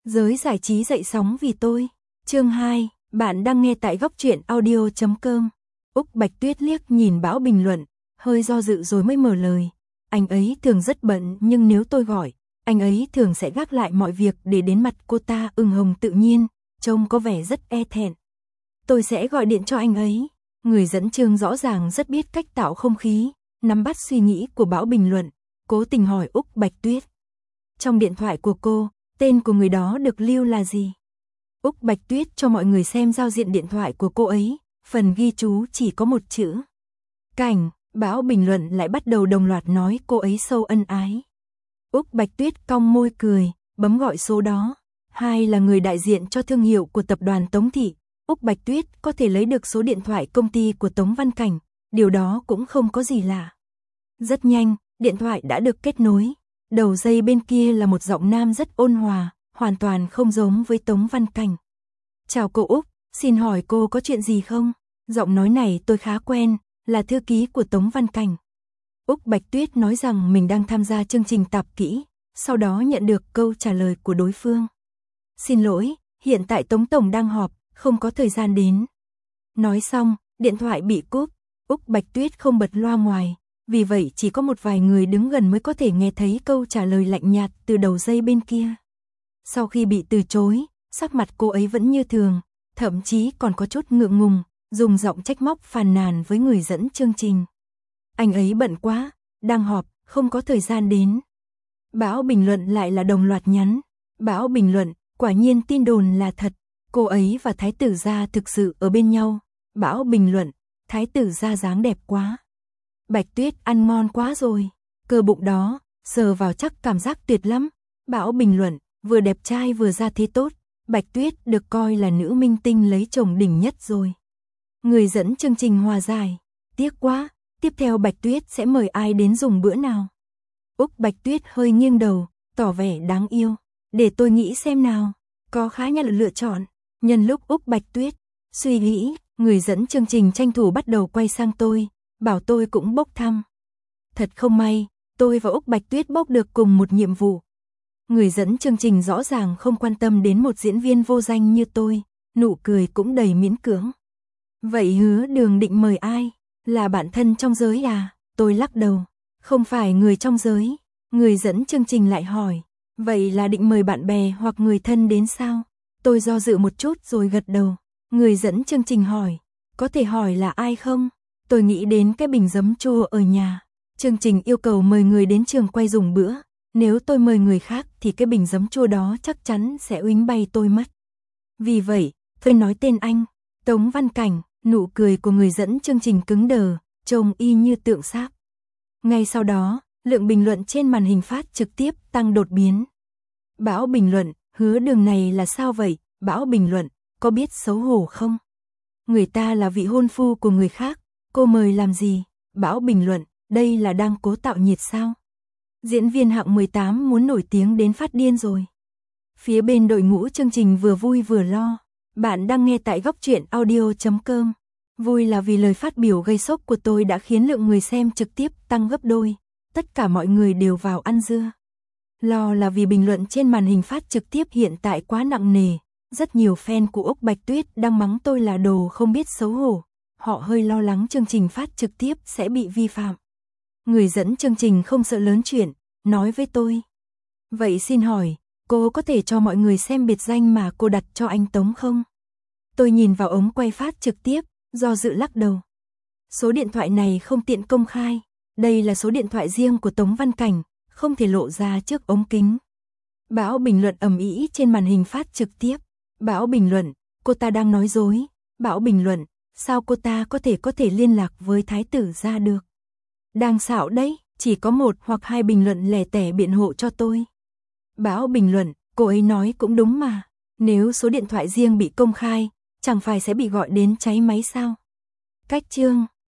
Giới giải trí dậy sóng vì tôi. Chương 2, bạn đang nghe tại góc truyện audio.com. Úc Bạch Tuyết liếc nhìn Bão bình luận, hơi do dự rồi mới mở lời. Anh ấy thường rất bận nhưng nếu tôi gọi, anh ấy thường sẽ gác lại mọi việc để đến mặt cô ta ửng hồng tự nhiên, trông có vẻ rất e thẹn. Tôi sẽ gọi điện cho anh ấy. Người dẫn chương rõ ràng rất biết cách tạo không khí, nắm bắt suy nghĩ của Bão bình luận, cố tình hỏi Úc Bạch Tuyết. Trong điện thoại của cô, tên của người đó được lưu là gì? Úc Bạch Tuyết cho mọi người xem giao diện điện thoại của cô ấy, phần ghi chú chỉ có một chữ. Cảnh. Bão bình luận lại bắt đầu đồng loạt nói cô ấy sâu ân ái. Úc Bạch Tuyết cong môi cười, bấm gọi số đó. Hai là người đại diện cho thương hiệu của tập đoàn Tống Thị. Úc Bạch Tuyết có thể lấy được số điện thoại công ty của Tống Văn Cảnh, điều đó cũng không có gì lạ. Rất nhanh, điện thoại đã được kết nối. Đầu dây bên kia là một giọng nam rất ôn hòa, hoàn toàn không giống với Tống Văn Cảnh. Chào cô Úc, xin hỏi cô có chuyện gì không? Giọng nói này tôi khá quen, là thư ký của Tống Văn Cảnh. Úc Bạch Tuyết nói rằng mình đang tham gia chương trình tạp kỹ, sau đó nhận được câu trả lời của đối phương. Xin lỗi, hiện tại Tống Tổng đang họp, không có thời gian đến. Nói xong, điện thoại bị cúp. Úc Bạch Tuyết không bật loa ngoài, vì vậy chỉ có một vài người đứng gần mới có thể nghe thấy câu trả lời lạnh nhạt từ đầu dây bên kia. Sau khi bị từ chối, sắc mặt cô ấy vẫn như thường, thậm chí còn có chút ngượng ngùng, dùng giọng trách móc phàn nàn với người dẫn chương trình. Anh ấy bận quá, đang họp, không có thời gian đến. Bão bình luận lại là đồng loạt nhắn. Bão bình luận, quả nhiên tin đồn là thật, cô ấy và Thái tử gia thực sự ở bên nhau. Bão bình luận, Thái tử gia dáng đẹp quá. Bạch Tuyết ăn ngon quá rồi, cơ bụng đó, sờ vào chắc cảm giác tuyệt lắm. Bão bình luận, vừa đẹp trai vừa ra thế tốt, Bạch Tuyết được coi là nữ minh tinh lấy chồng đỉnh nhất rồi. Người dẫn chương trình hòa giải, tiếc quá, tiếp theo Bạch Tuyết sẽ mời ai đến dùng bữa nào? Úc Bạch Tuyết hơi nghiêng đầu, tỏ vẻ đáng yêu, để tôi nghĩ xem nào, có khá nhiều lựa chọn. Nhân lúc Úc Bạch Tuyết suy nghĩ, người dẫn chương trình tranh thủ bắt đầu quay sang tôi, bảo tôi cũng bốc thăm. Thật không may, tôi và Úc Bạch Tuyết bốc được cùng một nhiệm vụ. Người dẫn chương trình rõ ràng không quan tâm đến một diễn viên vô danh như tôi, nụ cười cũng đầy miễn cưỡng. Vậy Hứa Đường định mời ai? Là bạn thân trong giới à? Tôi lắc đầu, không phải người trong giới. Người dẫn chương trình lại hỏi, vậy là định mời bạn bè hoặc người thân đến sao? Tôi do dự một chút rồi gật đầu. Người dẫn chương trình hỏi, có thể hỏi là ai không? Tôi nghĩ đến cái bình giấm chua ở nhà. Chương trình yêu cầu mời người đến trường quay dùng bữa. Nếu tôi mời người khác thì cái bình giấm chua đó chắc chắn sẽ uýnh bay tôi mất. Vì vậy, tôi nói tên anh, Tống Văn Cảnh. Nụ cười của người dẫn chương trình cứng đờ, trông y như tượng sáp. Ngay sau đó, lượng bình luận trên màn hình phát trực tiếp tăng đột biến. Bão bình luận, Hứa Đường này là sao vậy? Bão bình luận, có biết xấu hổ không? Người ta là vị hôn phu của người khác, cô mời làm gì? Bão bình luận, đây là đang cố tạo nhiệt sao? Diễn viên hạng 18 muốn nổi tiếng đến phát điên rồi. Phía bên đội ngũ chương trình vừa vui vừa lo. Bạn đang nghe tại góc truyện audio.com. Vui là vì lời phát biểu gây sốc của tôi đã khiến lượng người xem trực tiếp tăng gấp đôi. Tất cả mọi người đều vào ăn dưa. Lo là vì bình luận trên màn hình phát trực tiếp hiện tại quá nặng nề. Rất nhiều fan của Úc Bạch Tuyết đang mắng tôi là đồ không biết xấu hổ. Họ hơi lo lắng chương trình phát trực tiếp sẽ bị vi phạm. Người dẫn chương trình không sợ lớn chuyện, nói với tôi. Vậy xin hỏi, cô có thể cho mọi người xem biệt danh mà cô đặt cho anh Tống không? Tôi nhìn vào ống quay phát trực tiếp, do dự lắc đầu. Số điện thoại này không tiện công khai. Đây là số điện thoại riêng của Tống Văn Cảnh, không thể lộ ra trước ống kính. Bão bình luận ầm ĩ trên màn hình phát trực tiếp. Bão bình luận, cô ta đang nói dối. Bão bình luận, sao cô ta có thể liên lạc với Thái tử gia được? Đang xạo đấy, chỉ có một hoặc hai bình luận lẻ tẻ biện hộ cho tôi. Bão bình luận, cô ấy nói cũng đúng mà. Nếu số điện thoại riêng bị công khai, chẳng phải sẽ bị gọi đến cháy máy sao? Cách chương